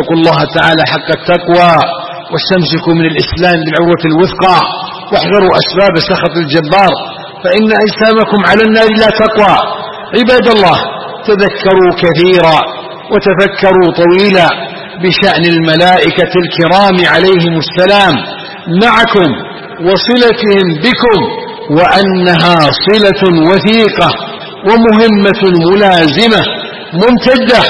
اتقوا الله تعالى حق التقوى واستمسكوا من الإسلام بالعروة الوثقى واحذروا أسباب سخط الجبار فإن أجسامكم على النار لا تقوى. عباد الله، تذكروا كثيرا وتفكروا طويلا بشأن الملائكة الكرام عليهم السلام معكم وصلتهم بكم، وأنها صلة وثيقة ومهمة ملازمة ممتدة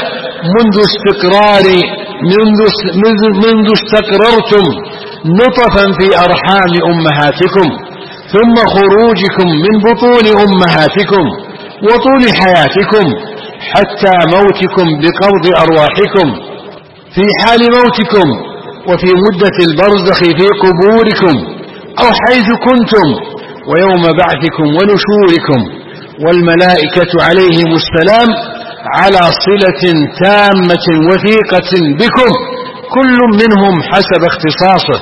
منذ استقررتم نطفا في أرحام أمهاتكم، ثم خروجكم من بطون أمهاتكم وطول حياتكم حتى موتكم بقبض أرواحكم، في حال موتكم وفي مدة البرزخ في قبوركم أو حيث كنتم، ويوم بعثكم ونشوركم. والملائكة عليهم السلام على صلة تامة وثيقة بكم، كل منهم حسب اختصاصه،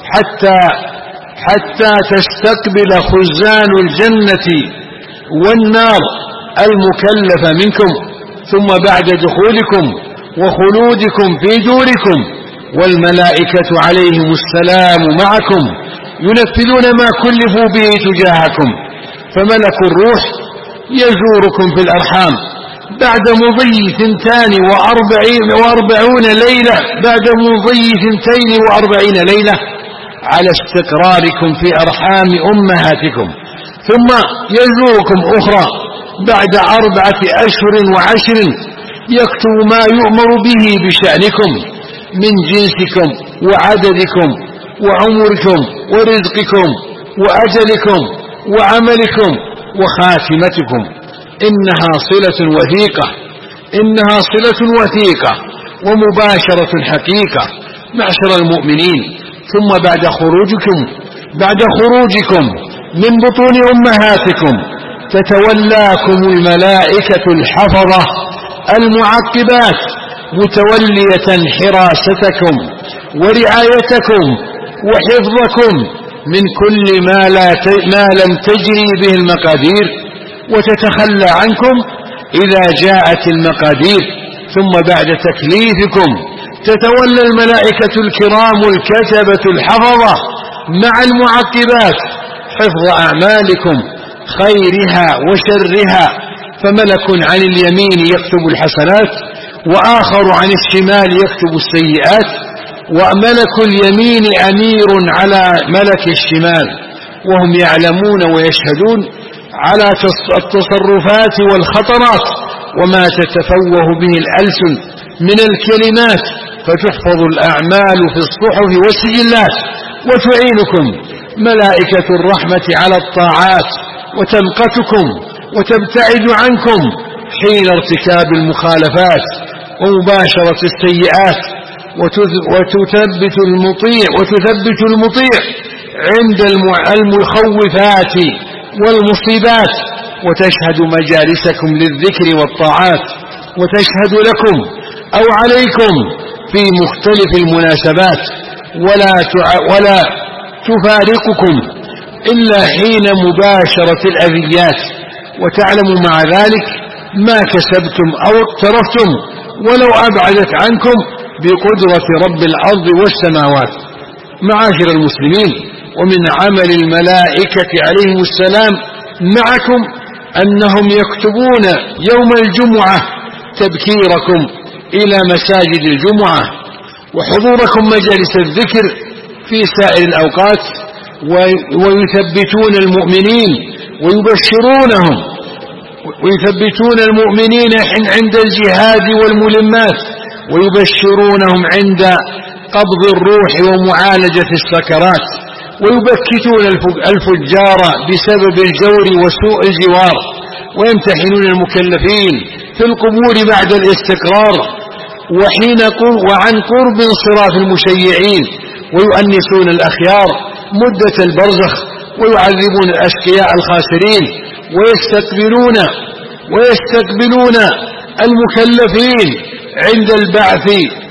حتى تستقبل خزان الجنة والنار المكلفة منكم، ثم بعد دخولكم وخلودكم في دوركم والملائكة عليهم السلام معكم ينفذون ما كلفوا به تجاهكم. فملك الروح يزوركم في الأرحام بعد مضي 42 ليلة، بعد مضي 42 ليلة على استقراركم في أرحام أمهاتكم، ثم يزوركم أخرى بعد 4 أشهر و10 يكتب ما يؤمر به بشأنكم من جنسكم وعددكم وعمركم ورزقكم وأجلكم وعملكم وخاتمتكم. إنها صلة وثيقة ومباشرة حقيقة معشر المؤمنين. ثم بعد خروجكم من بطون أمهاتكم تتولاكم الملائكة الحفظة المعقبات متولية حراستكم ورعايتكم وحفظكم من كل ما لم تجري به المقادير وتتخلى عنكم إذا جاءت المقادير. ثم بعد تكليفكم تتولى الملائكة الكرام الكتبة الحفظة مع المعقبات حفظ أعمالكم خيرها وشرها، فملك عن اليمين يكتب الحسنات وآخر عن الشمال يكتب السيئات، وملك اليمين أمير على ملك الشمال، وهم يعلمون ويشهدون على التصرفات والخطرات وما تتفوه به الألسن من الكلمات، فتحفظ الأعمال في الصحف والسجلات، وتعينكم ملائكة الرحمة على الطاعات وتمقتكم وتبتعد عنكم حين ارتكاب المخالفات ومباشرة السيئات، وتثبت المطيع عند المخوفات والمصيبات، وتشهد مجالسكم للذكر والطاعات، وتشهد لكم أو عليكم في مختلف المناسبات، ولا تفارقكم إلا حين مباشرة الأذيات، وتعلم مع ذلك ما كسبتم أو اقترفتم ولو أبعدت عنكم بقدرة رب الأرض والسماوات. معاشر المسلمين، ومن عمل الملائكة عليهم السلام معكم أنهم يكتبون يوم الجمعة تبكيركم إلى مساجد الجمعة وحضوركم مجالس الذكر في سائر الأوقات، ويثبتون المؤمنين ويثبتون المؤمنين عند الجهاد والملمات، ويبشرونهم عند قبض الروح ومعالجة السكرات، ويبكتون الفجار بسبب الجور وسوء الجوار، ويمتحنون المكلفين في القبور بعد الاستقرار وعن قرب انصراف المشيعين، ويؤنسون الأخيار مدة البرزخ، ويعذبون الأشقياء الخاسرين، ويستقبلون المكلفين عند البعث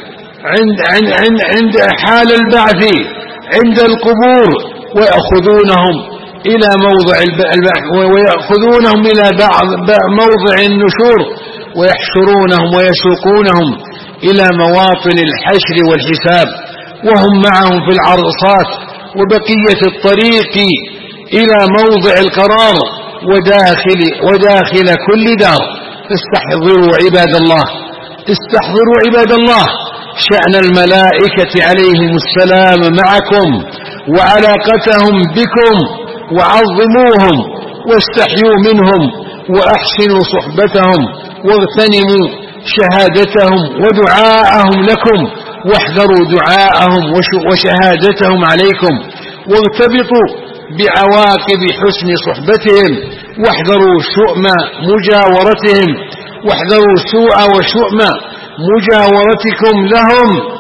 عند حال البعث عند القبور، ويأخذونهم إلى موضع البعث، ويأخذونهم إلى موضع النشور، ويحشرونهم ويسوقونهم إلى مواطن الحشر والحساب، وهم معهم في العرصات وبقية الطريق إلى موضع القرار وداخل كل دار. استحضروا عباد الله، استحضروا عباد الله شأن الملائكة عليهم السلام معكم وعلاقتهم بكم، وعظموهم واستحيوا منهم وأحسنوا صحبتهم واغتنموا شهادتهم ودعاءهم لكم، واحذروا دعاءهم وشهادتهم عليكم، وارتبطوا بعواقب حسن صحبتهم، واحذروا شؤم مجاورتهم، واحذروا سوء وشؤم مجاورتكم لهم